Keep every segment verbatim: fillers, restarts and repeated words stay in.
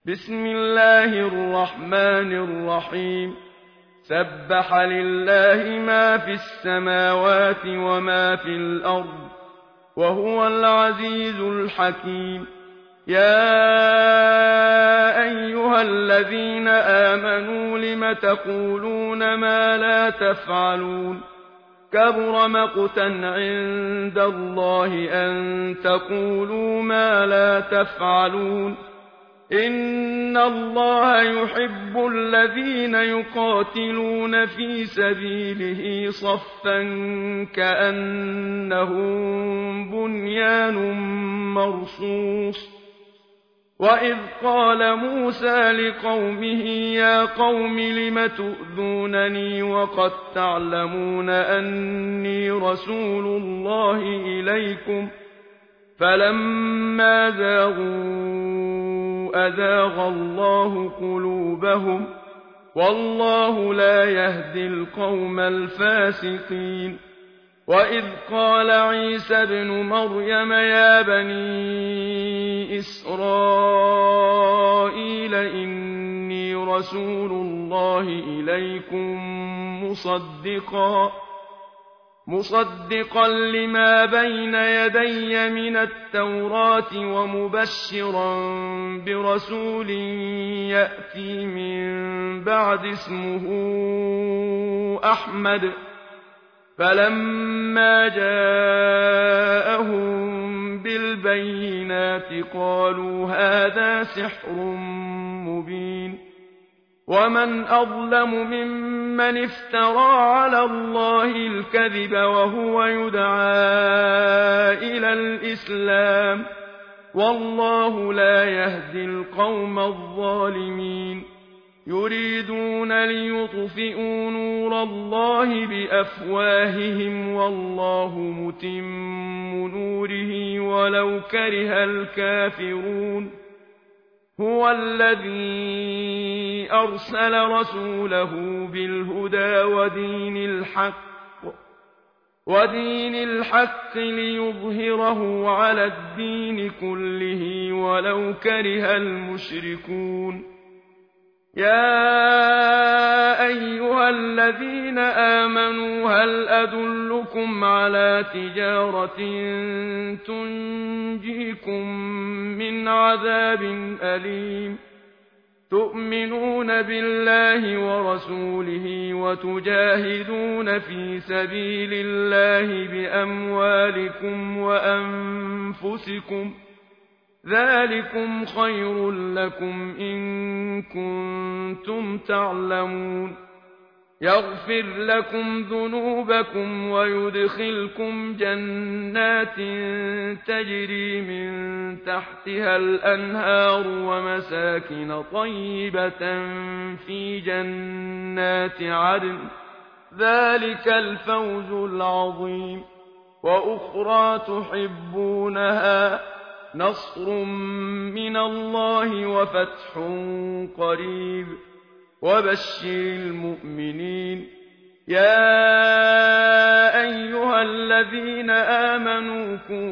بسم الله الرحمن الرحيم سبح لله ما في السماوات وما في الأرض وهو العزيز الحكيم. يا أيها الذين آمنوا لم تقولون ما لا تفعلون كبر مقتا عند الله أن تقولوا ما لا تفعلون. إن الله يحب الذين يقاتلون في سبيله صفا كأنهم بنيان مرصوص. وإذ قال موسى لقومه يا قوم لم تؤذونني وقد تعلمون أني رسول الله إليكم فلما زاغوا أزاغ الله قلوبهم والله لا يهدي القوم الفاسقين. وإذ قال عيسى ابن مريم يا بني إسرائيل إني رسول الله إليكم مصدقا مصدقا لما بين يدي من التوراة ومبشرا برسول يأتي من بعد اسمه أحمد. فلما جاءهم بالبينات قالوا هذا سحر مبين. ومن أظلم ممن افترى على الله الكذب وهو يدعى إلى الإسلام والله لا يهدي القوم الظالمين. يريدون ليطفئوا نور الله بأفواههم والله متم نوره ولو كره الكافرون. هو الذي أرسل رسوله بالهدى ودين الحق ودين الحق ليظهره على الدين كله ولو كره المشركون. يا أيها الذين آمنوا هل أدلكم على تجارة تنجيكم من عذاب أليم تؤمنون بالله ورسوله وتجاهدون في سبيل الله بأموالكم وأنفسكم ذلكم خير لكم إن كنتم تعلمون. يغفر لكم ذنوبكم ويدخلكم جنات تجري من تحتها الأنهار ومساكن طيبة في جنات عدن ذلك الفوز العظيم. وأخرى تحبونها نصر من الله وفتح قريب وبشر المؤمنين. يا أيها الذين آمنوا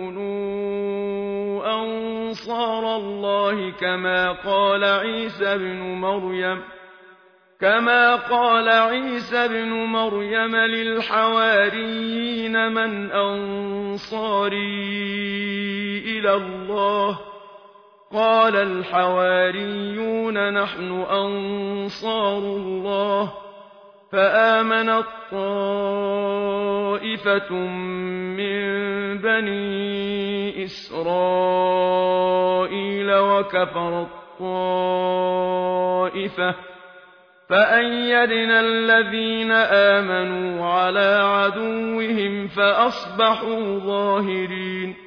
كونوا أنصار الله كما قال عيسى ابن مريم كما قال عيسى ابن مريم للحواريين من أنصاري إلى الله قال الحواريون نحن أنصار الله. فآمنت طائفة من بني إسرائيل وكفرت طائفة فأيدنا الذين آمنوا على عدوهم فأصبحوا ظاهرين.